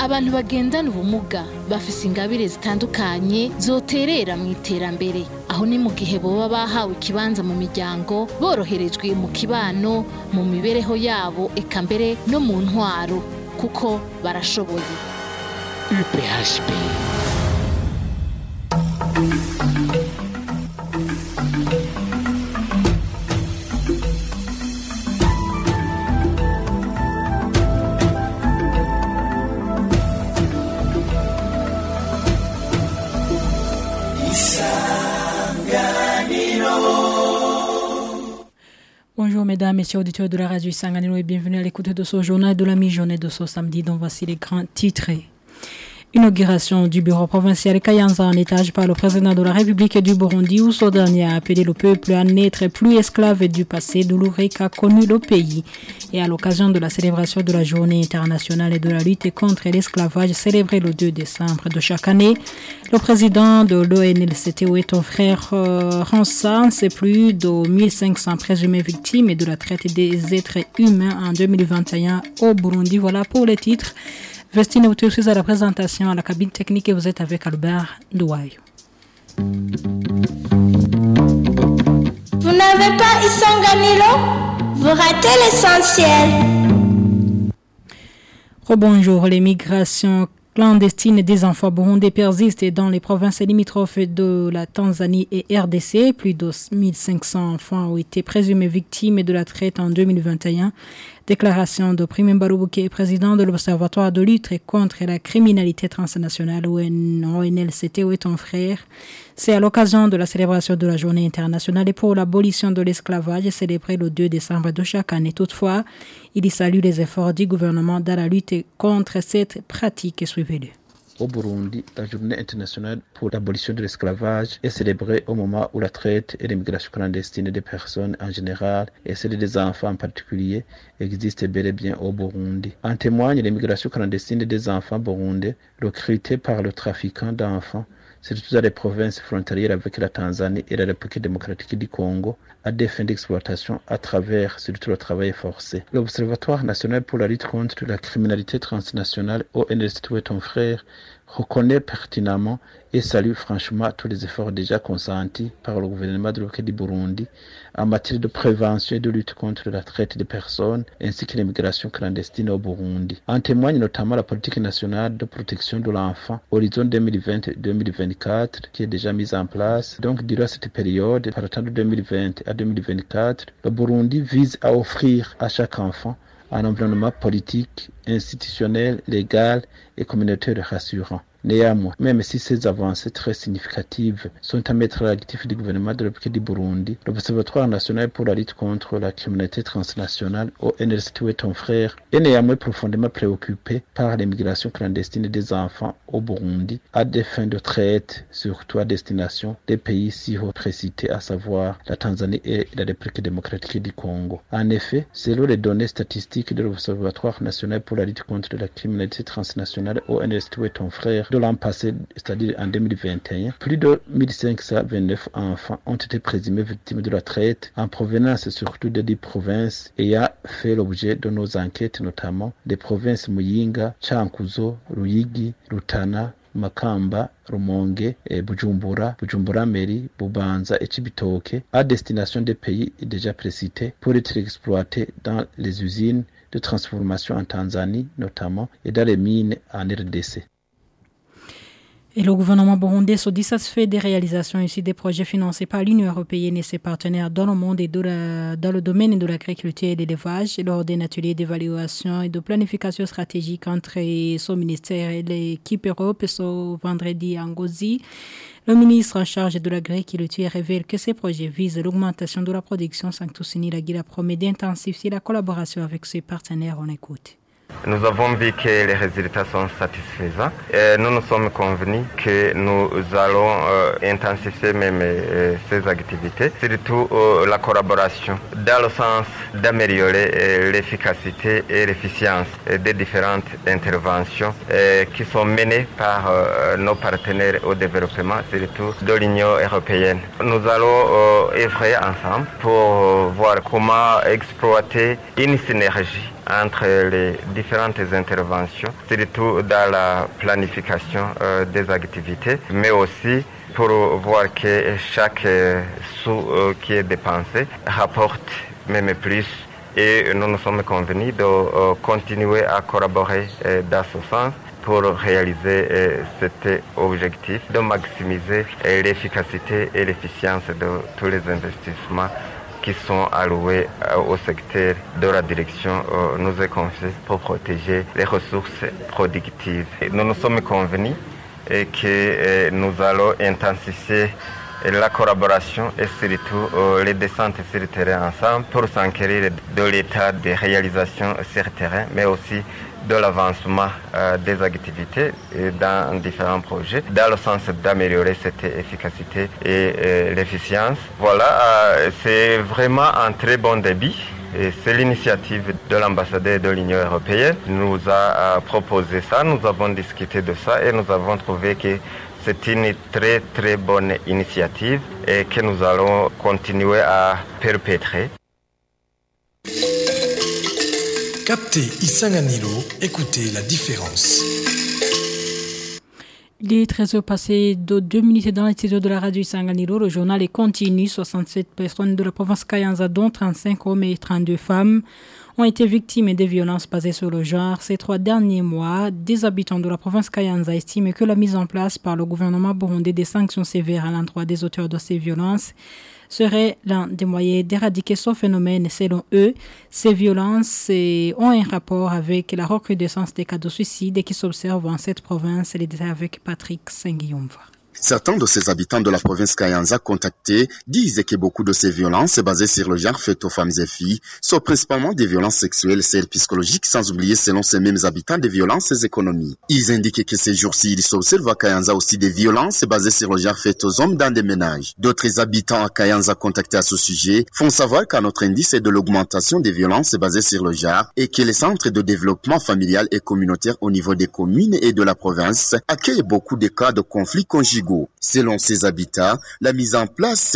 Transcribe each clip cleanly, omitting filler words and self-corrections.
abantu bagendana ubumuga bafise ingabire zitandukanye zoterera mu iterambere. Aho ni mu gihe boba bahawe ikibanza mu miryango, boroherejwe mu kibano, mu mibereho yabo, eka mbere no mu ntwaro, kuko barashoboye. UPHP. Bonjour mesdames, messieurs auditeurs de la radio Isanganiro et bienvenue à l'écoute de ce journal de la mi-journée de ce samedi dont voici les grands titres. Inauguration du bureau provincial Kayanza en étage par le président de la République du Burundi où ce dernier a appelé le peuple à n'être plus esclave du passé douloureux qu'a connu le pays. Et à l'occasion de la célébration de la journée internationale et de la lutte contre l'esclavage célébrée le 2 décembre de chaque année, le président de l'ONLCT où est ton frère recense plus de 1500 présumées victimes de la traite des êtres humains en 2021 au Burundi. Voilà pour les titres. Vestine Outoussis à la présentation à la cabine technique et vous êtes avec Albert Douayo. Vous n'avez pas Isanganiro, vous ratez l'essentiel. Rebonjour, les migrations clandestines des enfants burundais persistent dans les provinces limitrophes de la Tanzanie et RDC. Plus de 1500 enfants ont été présumés victimes de la traite en 2021. Déclaration de Prime Barubuke, président de l'Observatoire de lutte contre la criminalité transnationale ONLCT, où est ton frère. C'est à l'occasion de la célébration de la journée internationale et pour l'abolition de l'esclavage célébrée le 2 décembre de chaque année. Toutefois, il y salue les efforts du gouvernement dans la lutte contre cette pratique. Suivez-le. Au Burundi, la journée internationale pour l'abolition de l'esclavage est célébrée au moment où la traite et l'immigration clandestine des personnes en général et celle des enfants en particulier existent bel et bien au Burundi. En témoigne l'immigration clandestine des enfants burundais recrutés par le trafiquant d'enfants, surtout dans les provinces frontalières avec la Tanzanie et la République démocratique du Congo, à des fins d'exploitation à travers surtout le travail forcé. L'Observatoire national pour la lutte contre la criminalité transnationale ONLCT, ton frère, reconnaît pertinemment et salue franchement tous les efforts déjà consentis par le gouvernement de l'Occident du Burundi en matière de prévention et de lutte contre la traite des personnes ainsi que l'immigration clandestine au Burundi. En témoigne notamment la politique nationale de protection de l'enfant Horizon 2020-2024 qui est déjà mise en place. Donc durant cette période, partant de 2020 à 2024, le Burundi vise à offrir à chaque enfant un environnement politique, institutionnel, légal et communautaire rassurant. Néanmoins, même si ces avancées très significatives sont à mettre à l'actif du gouvernement de la République du Burundi, l'Observatoire national pour la lutte contre la criminalité transnationale ONLCT, ton frère, est néanmoins profondément préoccupé par l'immigration clandestine des enfants au Burundi à des fins de traite, surtout à destination des pays si haut précités, à savoir la Tanzanie et la République démocratique du Congo. En effet, selon les données statistiques de l'Observatoire national pour la lutte contre la criminalité transnationale ONLCT, ton frère, de l'an passé, c'est-à-dire en 2021, plus de 1529 enfants ont été présumés victimes de la traite en provenance surtout des 10 provinces ayant fait l'objet de nos enquêtes, notamment des provinces Muyinga, Chankuzo, Ruyigi, Rutana, Makamba, Rumonge, Bujumbura Meri, Bubanza et Cibitoke à destination des pays déjà précités pour être exploités dans les usines de transformation en Tanzanie notamment et dans les mines en RDC. Et le gouvernement burundais se dit satisfait des réalisations ici des projets financés par l'Union européenne et ses partenaires dans le monde et dans le domaine de l'agriculture et de l'élevage lors d'un atelier d'évaluation et de planification stratégique entre son ministère et l'équipe Europe ce vendredi à Ngozi. Le ministre en charge de l'agriculture révèle que ces projets visent l'augmentation de la production. Sanctusini Lagila promet d'intensifier la collaboration avec ses partenaires. On écoute. Nous avons vu que les résultats sont satisfaisants. Nous nous sommes convenus que nous allons intensifier même ces activités, surtout la collaboration, dans le sens d'améliorer l'efficacité et l'efficience des différentes interventions qui sont menées par nos partenaires au développement, surtout de l'Union européenne. Nous allons œuvrer ensemble pour voir comment exploiter une synergie entre les différentes interventions, surtout dans la planification des activités, mais aussi pour voir que chaque sou qui est dépensé rapporte même plus. Et nous nous sommes convenus de continuer à collaborer dans ce sens pour réaliser cet objectif de maximiser l'efficacité et l'efficience de tous les investissements qui sont alloués au secteur de la direction nous est confiée pour protéger les ressources productives. Nous nous sommes convenus que nous allons intensifier la collaboration et surtout les descentes sur le terrain ensemble pour s'enquérir de l'état de réalisation sur le terrain, mais aussi de l'avancement des activités dans différents projets, dans le sens d'améliorer cette efficacité et l'efficience. Voilà, c'est vraiment un très bon début. Et c'est l'initiative de l'ambassadeur de l'Union européenne qui nous a proposé ça. Nous avons discuté de ça et nous avons trouvé que c'est une très très bonne initiative et que nous allons continuer à perpétrer. Captez Isanganiro, écoutez la différence. Il est 13h passé de 2 minutes dans les studios de la radio Isanganiro. Le journal est continu. 67 personnes de la province Kayanza, dont 35 hommes et 32 femmes, ont été victimes des violences basées sur le genre. Ces 3 derniers mois, des habitants de la province Kayanza estiment que la mise en place par le gouvernement burundais des sanctions sévères à l'endroit des auteurs de ces violences serait l'un des moyens d'éradiquer ce phénomène. Selon eux, ces violences ont un rapport avec la recrudescence des cas de suicide qui s'observent en cette province. Les détails avec Patrick Sengiumva. Certains de ces habitants de la province Kayanza contactés disent que beaucoup de ces violences basées sur le genre faites aux femmes et filles sont principalement des violences sexuelles, celles psychologiques, sans oublier selon ces mêmes habitants des violences économiques. Ils indiquent que ces jours-ci, il s'observe à Kayanza aussi des violences basées sur le genre faites aux hommes dans des ménages. D'autres habitants à Kayanza contactés à ce sujet font savoir qu'un autre indice est de l'augmentation des violences basées sur le genre et que les centres de développement familial et communautaire au niveau des communes et de la province accueillent beaucoup de cas de conflits conjugaux. Selon ces habitants, la mise en place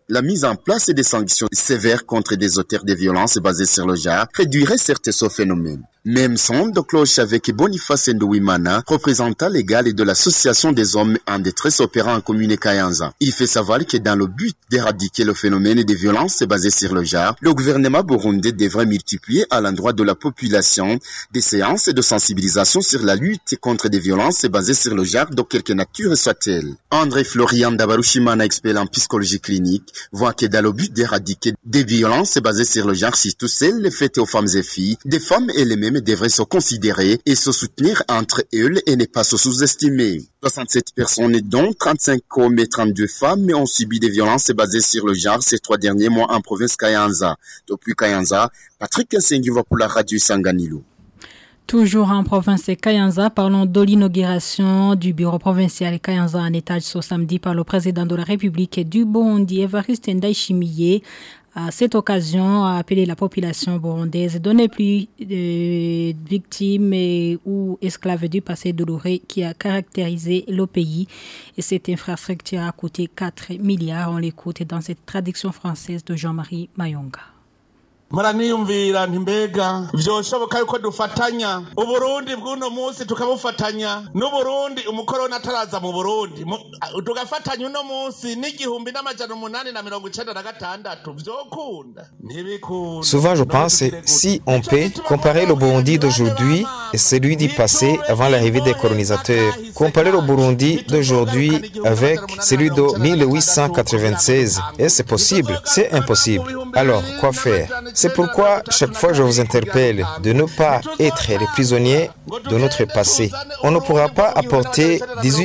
des sanctions sévères contre des auteurs de violences basées sur le genre réduirait certes ce phénomène. Même son de cloche avec Boniface Ndouimana, représentant légal de l'association des hommes en détresse opérant en commune Kayanza. Il fait savoir que dans le but d'éradiquer le phénomène des violences basées sur le genre, le gouvernement burundais devrait multiplier à l'endroit de la population des séances de sensibilisation sur la lutte contre des violences basées sur le genre de quelque nature soit-elle. André Florian Dabarushimana, expert en psychologie clinique, voit que dans le but d'éradiquer des violences basées sur le genre, surtout celles faites aux femmes et filles, des femmes et les mêmes devraient se considérer et se soutenir entre elles et ne pas se sous-estimer. 67 personnes, dont 35 hommes et 32 femmes, ont subi des violences basées sur le genre ces 3 derniers mois en province Kayanza. Depuis Kayanza, Patrick Nsengiva pour la radio Sanganilo. Toujours en province de Kayanza, parlons de l'inauguration du bureau provincial Kayanza en étage ce samedi par le président de la République du Burundi, Evariste Ndayishimiye. À cette occasion, a appelé la population burundaise à donner plus de victimes ou esclaves du passé douloureux qui a caractérisé le pays. Et cette infrastructure a coûté 4 milliards. On l'écoute dans cette traduction française de Jean-Marie Mayonga. Muraniyumvira ntimbega vyoshoboka yuko dufatanya uburundi bw'uno munsi tukabufatanya n'uburundi umukorona ataraza mu Burundi tugafatanya uno munsi n'igihumbi n'amajana 896 vyokunda ntibikunda. Souvent je pense si on peut comparer le Burundi d'aujourd'hui et celui du passé avant l'arrivée des colonisateurs, comparer le Burundi d'aujourd'hui avec celui de 1896, est-ce possible? C'est impossible. Alors quoi faire? C'est pourquoi chaque fois je vous interpelle de ne pas être les prisonniers de notre passé. On ne pourra pas apporter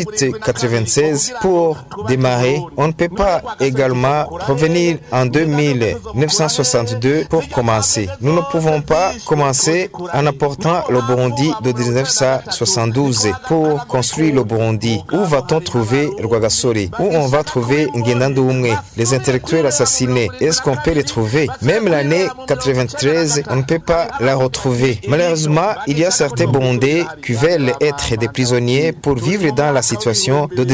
1896 pour démarrer. On ne peut pas également revenir en 2962 pour commencer. Nous ne pouvons pas commencer en apportant le Burundi de 1972 pour construire le Burundi. Où va-t-on trouver Rwagasore? Où on va trouver Ngendandoumwe? Les intellectuels assassinés, est-ce qu'on peut les trouver? Même l'année 1993, on ne peut pas la retrouver. Malheureusement, il y a certains Burundais qui veulent être des prisonniers pour vivre dans la situation de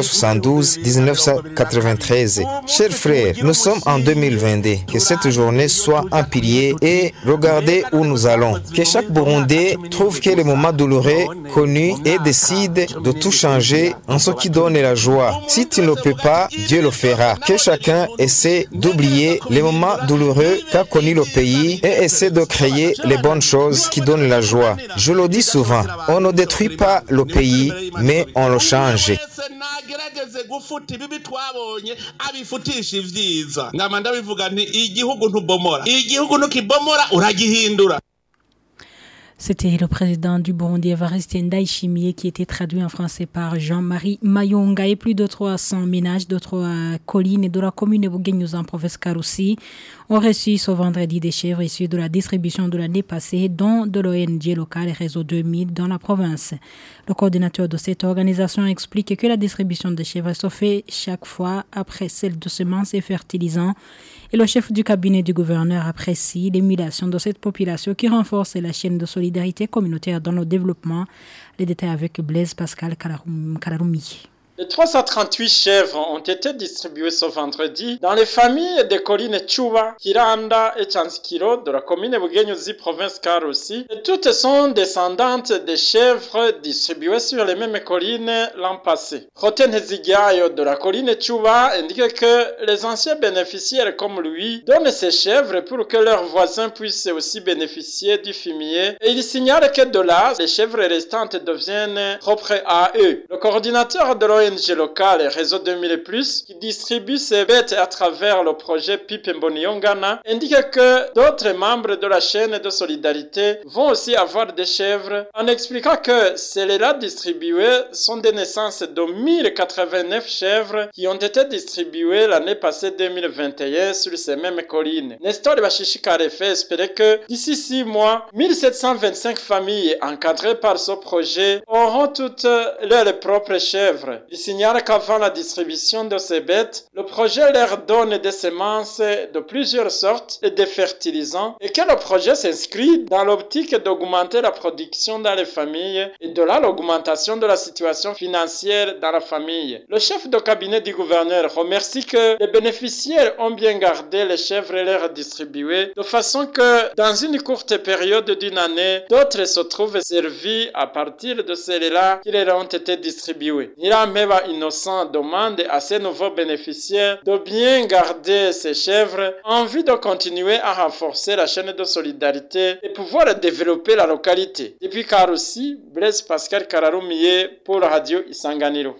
1972-1993. Chers frères, nous sommes en 2022. Que cette journée soit un pilier et regardez où nous allons. Que chaque Burundais trouve que les moments douloureux connus et décide de tout changer en ce qui donne la joie. Si tu ne le peux pas, Dieu le fera. Que chacun essaie d'oublier les moments douloureux qu'a connu le pays et essaie de créer les bonnes choses qui donnent la joie. Je le dis souvent, on ne détruit pas le pays, mais on le change. C'était le président du Burundi, Evariste Ndayishimiye, qui était traduit en français par Jean-Marie Mayonga. Et plus de 300 ménages de 3 collines et de la commune de Bouguenyuza en province Karoussi ont reçu ce vendredi des chèvres issues de la distribution de l'année passée, dont de l'ONG locale Réseau 2000 dans la province. Le coordinateur de cette organisation explique que la distribution des chèvres se fait chaque fois après celle de semences et fertilisants. Et le chef du cabinet du gouverneur apprécie l'émulation de cette population qui renforce la chaîne de solidarité communautaire dans le développement. Les détails avec Blaise Pascal Kararoumi. Les 338 chèvres ont été distribuées ce vendredi dans les familles des collines Tchouba, Kiranda et Chanskiro de la commune de Bouguenyuzi, province Karoussi. Et toutes sont descendantes des chèvres distribuées sur les mêmes collines l'an passé. Roten Hezigayo de la colline Tchouba indique que les anciens bénéficiaires comme lui donnent ces chèvres pour que leurs voisins puissent aussi bénéficier du fumier. Et il signale que de là, les chèvres restantes deviennent propres à eux. Le coordinateur de l'ONG locale Réseau 2000+, qui distribue ces bêtes à travers le projet Pipe Mboniyongana, indique que d'autres membres de la chaîne de solidarité vont aussi avoir des chèvres, en expliquant que celles-là distribuées sont des naissances de 1089 chèvres qui ont été distribuées l'année passée 2021 sur ces mêmes collines. Nestor Bachishikare fait espérer que d'ici 6 mois, 1725 familles encadrées par ce projet auront toutes leurs propres chèvres. Il signale qu'avant la distribution de ces bêtes, le projet leur donne des semences de plusieurs sortes et des fertilisants et que le projet s'inscrit dans l'optique d'augmenter la production dans les familles et de là l'augmentation de la situation financière dans la famille. Le chef de cabinet du gouverneur remercie que les bénéficiaires ont bien gardé les chèvres et leur distribuées de façon que dans une courte période d'une année, d'autres se trouvent servis à partir de celles-là qui leur ont été distribuées. Meva Innocent demande à ces nouveaux bénéficiaires de bien garder ces chèvres en vue de continuer à renforcer la chaîne de solidarité et pouvoir développer la localité. Depuis Karoussi, Blaise Pascal Kararoumiye pour la radio Isanganiro.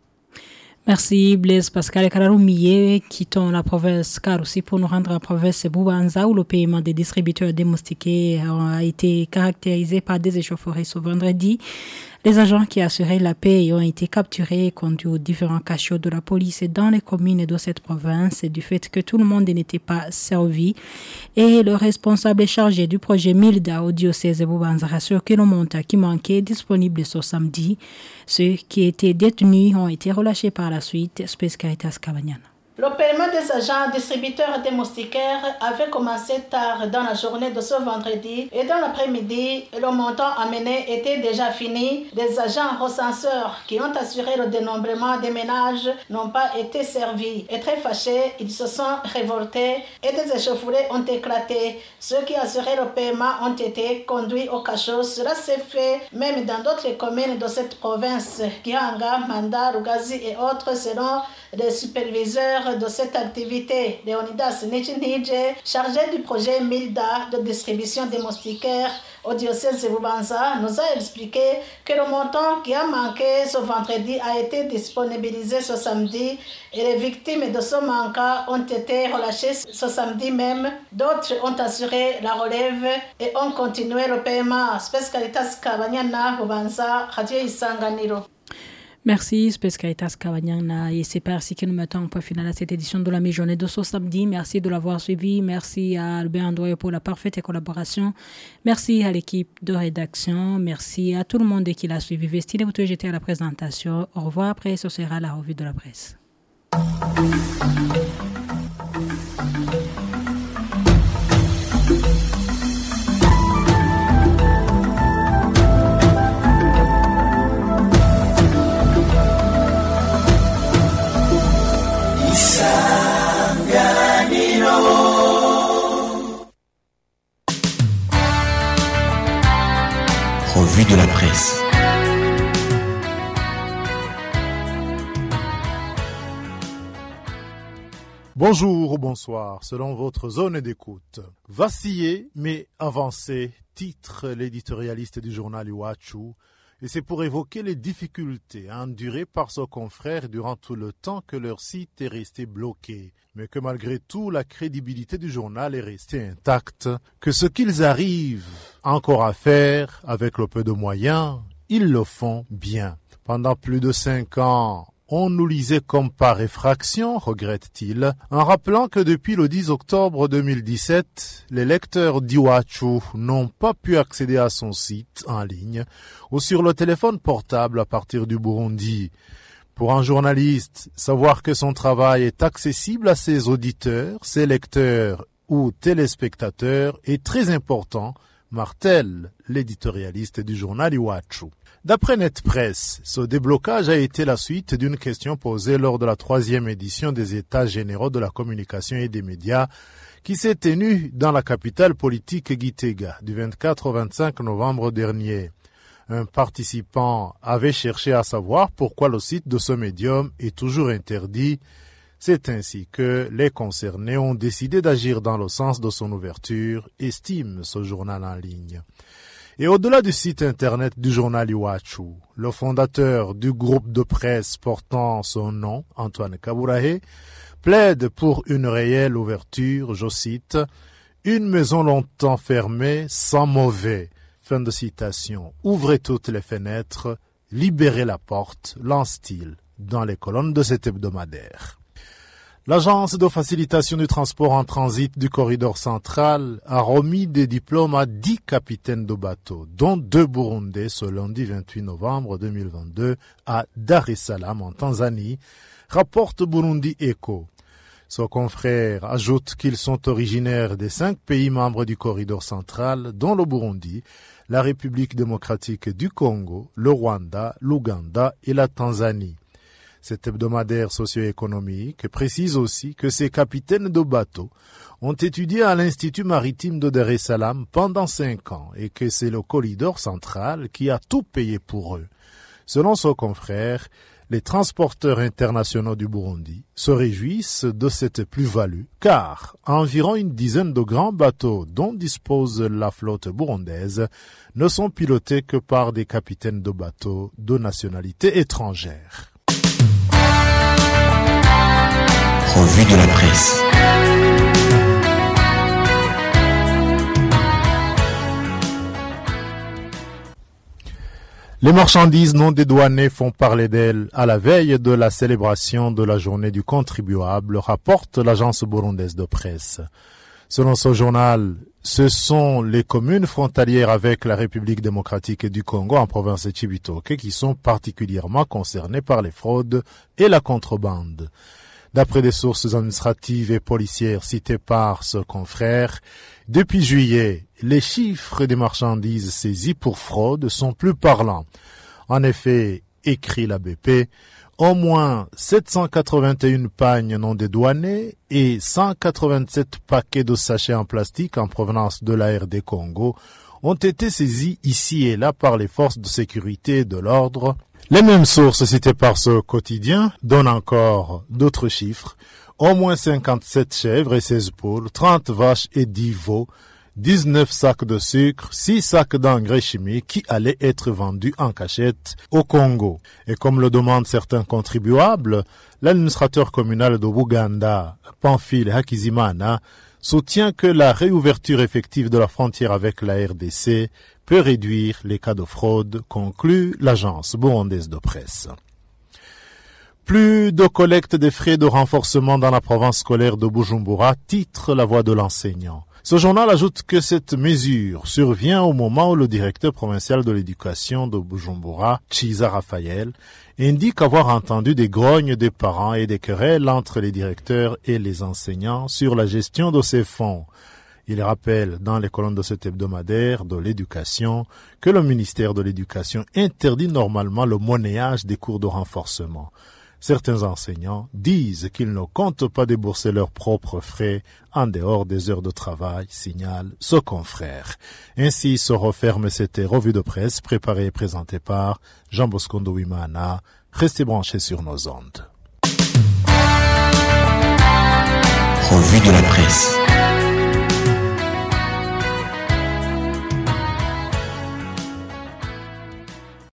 Merci Blaise Pascal Kararoumiye. Quittons la province Karoussi pour nous rendre à la province Bubanza où le paiement des distributeurs démoustiqués a été caractérisé par des échauffourées ce vendredi. Les agents qui assuraient la paix ont été capturés et conduits aux différents cachots de la police dans les communes de cette province du fait que tout le monde n'était pas servi. Et le responsable chargé du projet Milda au diocèse de Bubanza rassure que le montant qui manquait est disponible ce samedi. Ceux qui étaient détenus ont été relâchés par la suite. Space Caritas Kabanyana. Le paiement des agents distributeurs des moustiquaires avait commencé tard dans la journée de ce vendredi et dans l'après-midi, le montant amené était déjà fini. Des agents recenseurs qui ont assuré le dénombrement des ménages n'ont pas été servis. Et très fâchés, ils se sont révoltés et des échauffourées ont éclaté. Ceux qui assuraient le paiement ont été conduits au cachot. Cela s'est fait même dans d'autres communes de cette province, Gihanga, Manda, Rugazi et autres selon les superviseurs de cette activité. Leonidas Nichinije, chargé du projet Milda de distribution des moustiquaires au diocèse de Bubanza, nous a expliqué que le montant qui a manqué ce vendredi a été disponibilisé ce samedi et les victimes de ce manquant ont été relâchées ce samedi même. D'autres ont assuré la relève et ont continué le paiement. Space Caritas Kabanyana, Bubanza, Radio Isanganiro. Merci, Space Caritas Kabanyana. Et c'est par ici que nous mettons un point final à cette édition de la mi-journée de ce samedi. Merci de l'avoir suivi. Merci à Albert Andoye pour la parfaite collaboration. Merci à l'équipe de rédaction. Merci à tout le monde qui l'a suivi. Vestine, vous j'étais à la présentation. Au revoir. Après, ce sera la revue de la presse. Bonjour ou bonsoir, selon votre zone d'écoute. Vaciller mais avancer, titre l'éditorialiste du journal Iwachu, et c'est pour évoquer les difficultés endurées par ses confrères durant tout le temps que leur site est resté bloqué, mais que malgré tout la crédibilité du journal est restée intacte, que ce qu'ils arrivent encore à faire avec le peu de moyens, ils le font bien. Pendant plus de 5 ans, on nous lisait comme par effraction, regrette-t-il, en rappelant que depuis le 10 octobre 2017, les lecteurs d'Iwachu n'ont pas pu accéder à son site en ligne ou sur le téléphone portable à partir du Burundi. Pour un journaliste, savoir que son travail est accessible à ses auditeurs, ses lecteurs ou téléspectateurs est très important, martèle l'éditorialiste du journal Iwachu. D'après NetPresse, ce déblocage a été la suite d'une question posée lors de la 3e édition des États généraux de la communication et des médias qui s'est tenue dans la capitale politique Gitega du 24 au 25 novembre dernier. Un participant avait cherché à savoir pourquoi le site de ce médium est toujours interdit. C'est ainsi que les concernés ont décidé d'agir dans le sens de son ouverture, estime ce journal en ligne. Et au-delà du site internet du journal Iwachu, le fondateur du groupe de presse portant son nom, Antoine Kaburahe, plaide pour une réelle ouverture, je cite, « Une maison longtemps fermée, sans mauvais ». Fin de citation. « Ouvrez toutes les fenêtres, libérez la porte », lance-t-il dans les colonnes de cet hebdomadaire. L'agence de facilitation du transport en transit du corridor central a remis des diplômes à 10 capitaines de bateaux, dont 2 Burundais ce lundi 28 novembre 2022 à Dar es Salaam en Tanzanie, rapporte Burundi Echo. Son confrère ajoute qu'ils sont originaires des 5 pays membres du corridor central, dont le Burundi, la République démocratique du Congo, le Rwanda, l'Ouganda et la Tanzanie. Cet hebdomadaire socio-économique précise aussi que ces capitaines de bateaux ont étudié à l'Institut maritime de Dar es Salaam pendant 5 ans et que c'est le corridor central qui a tout payé pour eux. Selon son confrère, les transporteurs internationaux du Burundi se réjouissent de cette plus-value car environ une dizaine de grands bateaux dont dispose la flotte burundaise ne sont pilotés que par des capitaines de bateaux de nationalité étrangère. Revue de la presse. Les marchandises non dédouanées font parler d'elles à la veille de la célébration de la journée du contribuable, rapporte l'agence burundaise de presse. Selon ce journal, ce sont les communes frontalières avec la République démocratique du Congo en province de Cibitoke qui sont particulièrement concernées par les fraudes et la contrebande. D'après des sources administratives et policières citées par ce confrère, depuis juillet, les chiffres des marchandises saisies pour fraude sont plus parlants. En effet, écrit la BP, au moins 781 pagnes non dédouanées et 187 paquets de sachets en plastique en provenance de la RD Congo ont été saisis ici et là par les forces de sécurité et de l'ordre. Les mêmes sources citées par ce quotidien donnent encore d'autres chiffres. Au moins 57 chèvres et 16 poules, 30 vaches et 10 veaux, 19 sacs de sucre, 6 sacs d'engrais chimiques qui allaient être vendus en cachette au Congo. Et comme le demandent certains contribuables, l'administrateur communal de Buganda, Pamphile Hakizimana, soutient que la réouverture effective de la frontière avec la RDC peut réduire les cas de fraude, conclut l'agence burundaise de presse. Plus de collecte des frais de renforcement dans la province scolaire de Bujumbura, titre La Voix de l'enseignant. Ce journal ajoute que cette mesure survient au moment où le directeur provincial de l'éducation de Bujumbura, Chiza Raphaël, indique avoir entendu des grognes des parents et des querelles entre les directeurs et les enseignants sur la gestion de ces fonds. Il rappelle dans les colonnes de cet hebdomadaire de l'éducation que le ministère de l'Éducation interdit normalement le monnayage des cours de renforcement. Certains enseignants disent qu'ils ne comptent pas débourser leurs propres frais en dehors des heures de travail, signale ce confrère. Ainsi se referme cette revue de presse préparée et présentée par Jean Bosco Ndouimana. Restez branchés sur nos ondes. Revue de la presse.